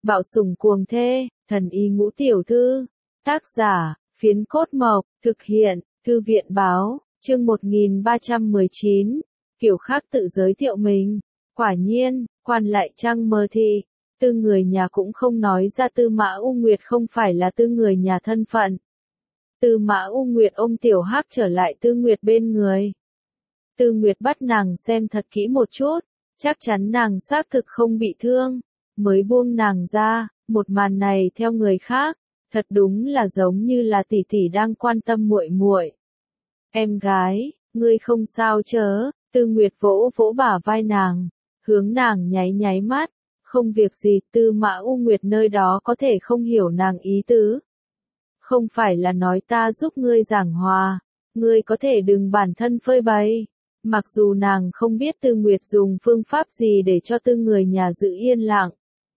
Bạo sủng cuồng thê, thần y ngũ tiểu thư. Tác giả, Phiến Cốt Mộc, thực hiện, Thư viện báo, chương 1319. Kiểu khác tự giới thiệu mình. Quả nhiên, quan lại Trăng Mơ Thị, Tư người nhà cũng không nói ra Tư Mã U Nguyệt không phải là Tư người nhà thân phận. Tư Mã U Nguyệt ôm Tiểu Hắc trở lại Tư Nguyệt bên người. Tư Nguyệt bắt nàng xem thật kỹ một chút, chắc chắn nàng xác thực không bị thương, mới buông nàng ra. Một màn này theo người khác, thật đúng là giống như là tỷ tỷ đang quan tâm muội muội. Em gái, ngươi không sao chớ? Tư Nguyệt vỗ vỗ bả vai nàng, hướng nàng nháy nháy mắt. Không việc gì. Tư Mã U Nguyệt nơi đó có thể không hiểu nàng ý tứ. Không phải là nói ta giúp ngươi giảng hòa, ngươi có thể đừng bản thân phơi bày. Mặc dù nàng không biết Tư Nguyệt dùng phương pháp gì để cho Tư người nhà giữ yên lặng,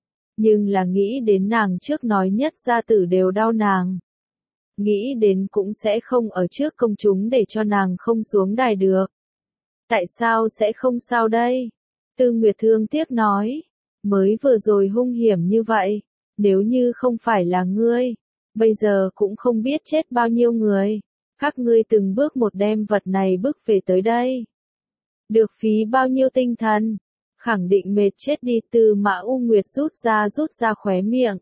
nhưng là nghĩ đến nàng trước nói nhất gia tử đều đau nàng. Nghĩ đến cũng sẽ không ở trước công chúng để cho nàng không xuống đài được. Tại sao sẽ không sao đây? Tư Nguyệt thương tiếc nói. Mới vừa rồi hung hiểm như vậy, nếu như không phải là ngươi, bây giờ cũng không biết chết bao nhiêu người. Các ngươi từng bước một đem vật này bước về tới đây. Được phí bao nhiêu tinh thần, khẳng định mệt chết đi. Tư Mã U Nguyệt rút ra khóe miệng.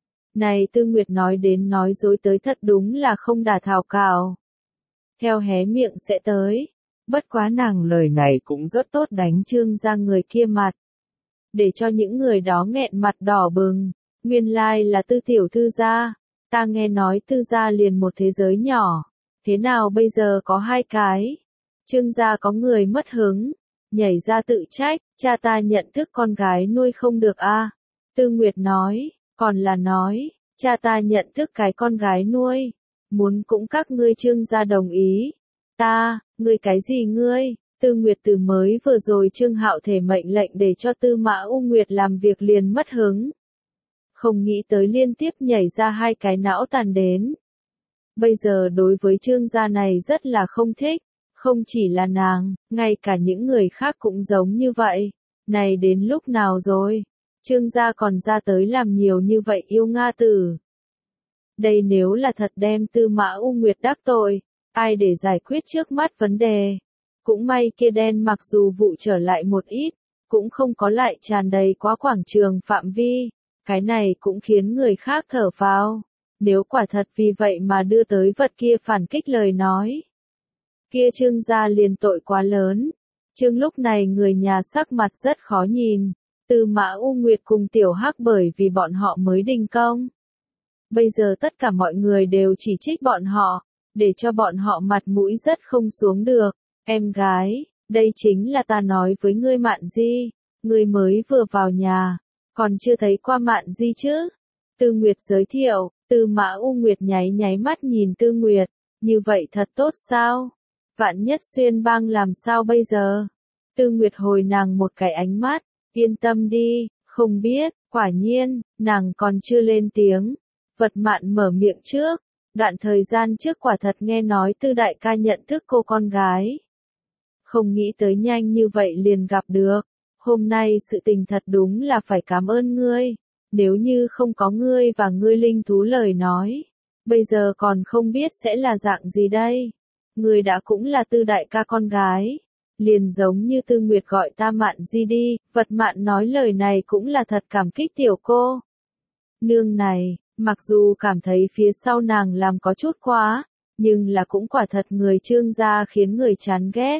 Này Tư Nguyệt nói đến nói dối tới thật đúng là không đả thảo cào. Theo hé miệng sẽ tới. Bất quá nàng lời này cũng rất tốt đánh Trương gia người kia mặt. Để cho những người đó nghẹn mặt đỏ bừng. Nguyên lai là Tư tiểu thư gia. Ta nghe nói Tư gia liền một thế giới nhỏ. Thế nào bây giờ có hai cái? Trương gia có người mất hứng, nhảy ra tự trách, cha ta nhận thức con gái nuôi không được a. Tư Nguyệt nói, còn là nói, cha ta nhận thức cái con gái nuôi, muốn cũng các ngươi Trương gia đồng ý. Ngươi cái gì ngươi? Tư Nguyệt từ mới vừa rồi Trương Hạo thể mệnh lệnh để cho Tư Mã U Nguyệt làm việc liền mất hứng. Không nghĩ tới liên tiếp nhảy ra hai cái não tàn đến. Bây giờ đối với Trương gia này rất là không thích. Không chỉ là nàng, ngay cả những người khác cũng giống như vậy. Này đến lúc nào rồi? Trương gia còn ra tới làm nhiều như vậy yêu Nga tử. Đây nếu là thật đem Tư Mã U Nguyệt đắc tội, ai để giải quyết trước mắt vấn đề? Cũng may kia đen mặc dù vụ trở lại một ít, cũng không có lại tràn đầy quá quảng trường phạm vi. Cái này cũng khiến người khác thở phào. Nếu quả thật vì vậy mà đưa tới vật kia phản kích lời nói, kia Trương gia liền tội quá lớn. Trương lúc này người nhà sắc mặt rất khó nhìn. Tư Mã U Nguyệt cùng Tiểu Hắc bởi vì bọn họ mới đình công. Bây giờ tất cả mọi người đều chỉ trích bọn họ, để cho bọn họ mặt mũi rất không xuống được. Em gái, đây chính là ta nói với ngươi Mạn Di. Ngươi mới vừa vào nhà, còn chưa thấy qua Mạn Di chứ? Tư Nguyệt giới thiệu. Tư Mã U Nguyệt nháy nháy mắt nhìn Tư Nguyệt. Như vậy thật tốt sao? Vạn nhất xuyên bang làm sao bây giờ? Tư Nguyệt hồi nàng một cái ánh mắt, yên tâm đi, không biết. Quả nhiên, nàng còn chưa lên tiếng. Vật Mạn mở miệng trước. Đoạn thời gian trước quả thật nghe nói Tư đại ca nhận thức cô con gái. Không nghĩ tới nhanh như vậy liền gặp được. Hôm nay sự tình thật đúng là phải cảm ơn ngươi. Nếu như không có ngươi và ngươi linh thú lời nói, bây giờ còn không biết sẽ là dạng gì đây. Ngươi đã cũng là Tư đại ca con gái, liền giống như Tư Nguyệt gọi ta Mạn Di đi. Vật Mạn nói lời này cũng là thật cảm kích tiểu cô nương này, mặc dù cảm thấy phía sau nàng làm có chút quá, nhưng là cũng quả thật người Trương gia khiến người chán ghét.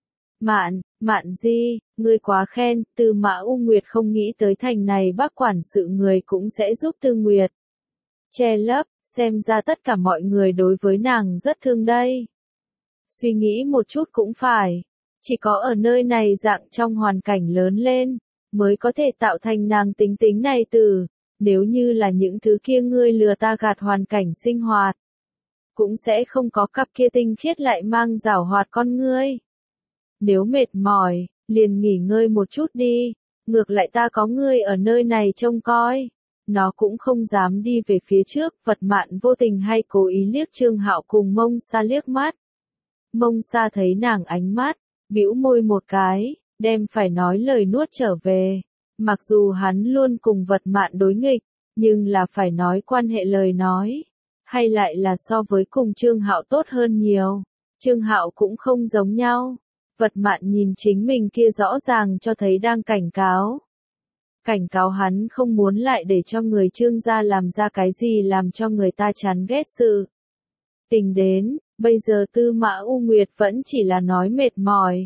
Mạn Di, ngươi quá khen. Tư Mã U Nguyệt không nghĩ tới thành này bác quản sự người cũng sẽ giúp Tư Nguyệt che lấp, xem ra tất cả mọi người đối với nàng rất thương đây. Suy nghĩ một chút cũng phải, chỉ có ở nơi này dạng trong hoàn cảnh lớn lên, mới có thể tạo thành nàng tính tính này từ. Nếu như là những thứ kia ngươi lừa ta gạt hoàn cảnh sinh hoạt, cũng sẽ không có cặp kia tinh khiết lại mang giảo hoạt con ngươi. Nếu mệt mỏi, liền nghỉ ngơi một chút đi, ngược lại ta có ngươi ở nơi này trông coi. Nó cũng không dám đi về phía trước. Vật Mạn vô tình hay cố ý liếc Trương Hạo cùng Mông Sa liếc mắt. Mông Sa thấy nàng ánh mắt, bĩu môi một cái, đem phải nói lời nuốt trở về. Mặc dù hắn luôn cùng Vật Mạn đối nghịch, nhưng là phải nói quan hệ lời nói, hay lại là so với cùng Trương Hạo tốt hơn nhiều. Trương Hạo cũng không giống nhau. Vật Mạn nhìn chính mình kia rõ ràng cho thấy đang cảnh cáo. Cảnh cáo hắn không muốn lại để cho người Trương gia làm ra cái gì làm cho người ta chán ghét sự. Tình đến, bây giờ Tư Mã U Nguyệt vẫn chỉ là nói mệt mỏi.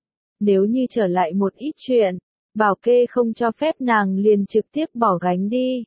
Nếu như trở lại một ít chuyện, Bảo Kê không cho phép nàng liền trực tiếp bỏ gánh đi.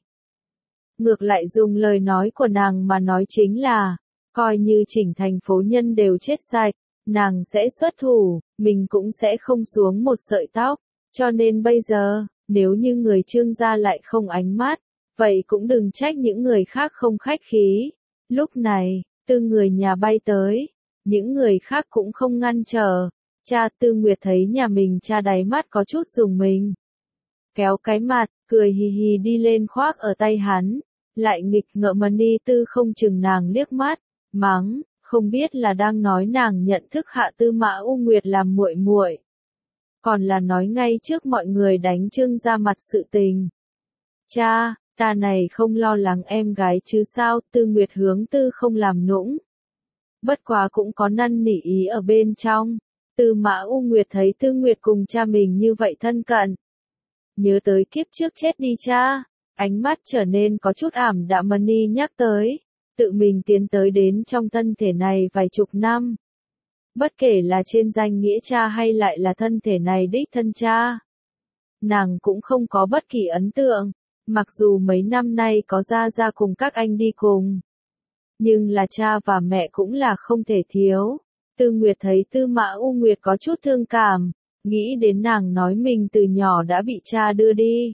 Ngược lại dùng lời nói của nàng mà nói chính là, coi như chỉnh thành phố nhân đều chết sạch, nàng sẽ xuất thủ, mình cũng sẽ không xuống một sợi tóc. Cho nên bây giờ, nếu như người Trương gia lại không ánh mắt, vậy cũng đừng trách những người khác không khách khí. Lúc này, Tư người nhà bay tới, những người khác cũng không ngăn trở. Cha Tư Nguyệt thấy nhà mình cha đáy mắt có chút rùng mình. Kéo cái mặt, cười hì hì đi lên khoác ở tay hắn, lại nghịch ngợm đi Tư không chừng nàng liếc mắt, mắng, không biết là đang nói nàng nhận thức hạ Tư Mã U Nguyệt làm muội muội, còn là nói ngay trước mọi người đánh Trương gia mặt sự tình. Cha, ta này không lo lắng em gái chứ sao, Tư Nguyệt hướng Tư không làm nũng. Bất quá cũng có năn nỉ ý ở bên trong. Tư Mã U Nguyệt thấy Tư Nguyệt cùng cha mình như vậy thân cận. Nhớ tới kiếp trước chết đi cha, ánh mắt trở nên có chút ảm đạm đi nhắc tới. Tự mình tiến tới đến trong thân thể này vài chục năm. Bất kể là trên danh nghĩa cha hay lại là thân thể này đích thân cha. Nàng cũng không có bất kỳ ấn tượng, mặc dù mấy năm nay có ra cùng các anh đi cùng. Nhưng là cha và mẹ cũng là không thể thiếu. Tư Nguyệt thấy Tư Mã U Nguyệt có chút thương cảm, nghĩ đến nàng nói mình từ nhỏ đã bị cha đưa đi.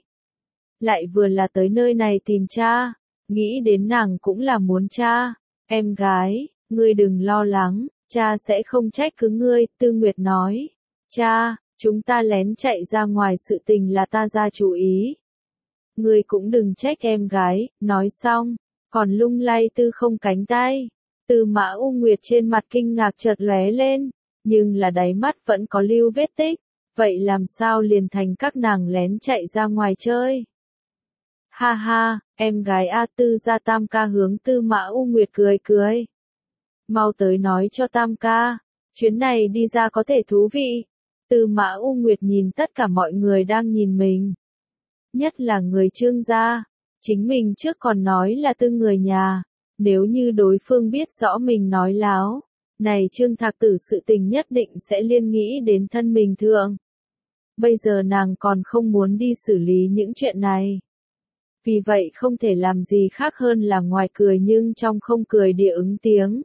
Lại vừa là tới nơi này tìm cha, nghĩ đến nàng cũng là muốn cha. Em gái, ngươi đừng lo lắng, cha sẽ không trách cứ ngươi, Tư Nguyệt nói. Cha, chúng ta lén chạy ra ngoài sự tình là ta ra chủ ý. Ngươi cũng đừng trách em gái, nói xong, còn lung lay Tư không cánh tay. Tư Mã U Nguyệt trên mặt kinh ngạc chợt lóe lên, nhưng là đáy mắt vẫn có lưu vết tích, vậy làm sao liền thành các nàng lén chạy ra ngoài chơi. Ha ha, em gái A Tư gia Tam ca hướng Tư Mã U Nguyệt cười cười. Mau tới nói cho Tam ca, chuyến này đi ra có thể thú vị. Tư Mã U Nguyệt nhìn tất cả mọi người đang nhìn mình. Nhất là người Trương gia, chính mình trước còn nói là Tư người nhà. Nếu như đối phương biết rõ mình nói láo, này Trương Thạc Tử sự tình nhất định sẽ liên nghĩ đến thân mình thượng. Bây giờ nàng còn không muốn đi xử lý những chuyện này. Vì vậy không thể làm gì khác hơn là ngoài cười nhưng trong không cười địa ứng tiếng.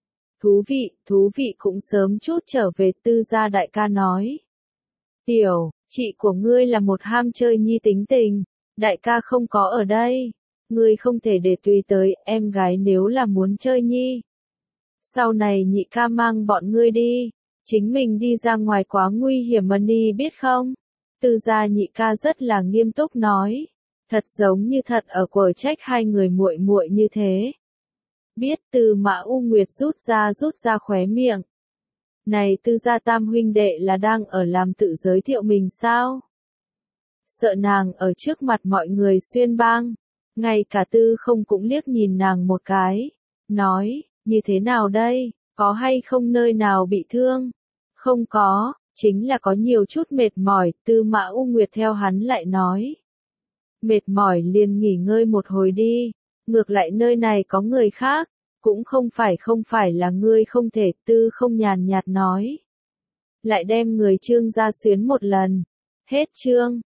Thú vị cũng sớm chút trở về Tư gia đại ca nói. Tiểu, chị của ngươi là một ham chơi nhi tính tình, đại ca không có ở đây. Ngươi không thể để tùy tới, em gái nếu là muốn chơi nhi. Sau này nhị ca mang bọn ngươi đi, chính mình đi ra ngoài quá nguy hiểm đi biết không? Tư gia nhị ca rất là nghiêm túc nói, thật giống như thật ở quở trách hai người muội muội như thế. Biết Tư Mã U Nguyệt rút ra khóe miệng. Này Tư gia tam huynh đệ là đang ở làm tự giới thiệu mình sao? Sợ nàng ở trước mặt mọi người xuyên bang. Ngay cả Tư không cũng liếc nhìn nàng một cái, nói, như thế nào đây, có hay không nơi nào bị thương? Không có, chính là có nhiều chút mệt mỏi, Tư Mã U Nguyệt theo hắn lại nói. Mệt mỏi liền nghỉ ngơi một hồi đi, ngược lại nơi này có người khác, cũng không phải là ngươi không thể, Tư không nhàn nhạt nói. Lại đem người Trương gia xuyến một lần. Hết chương.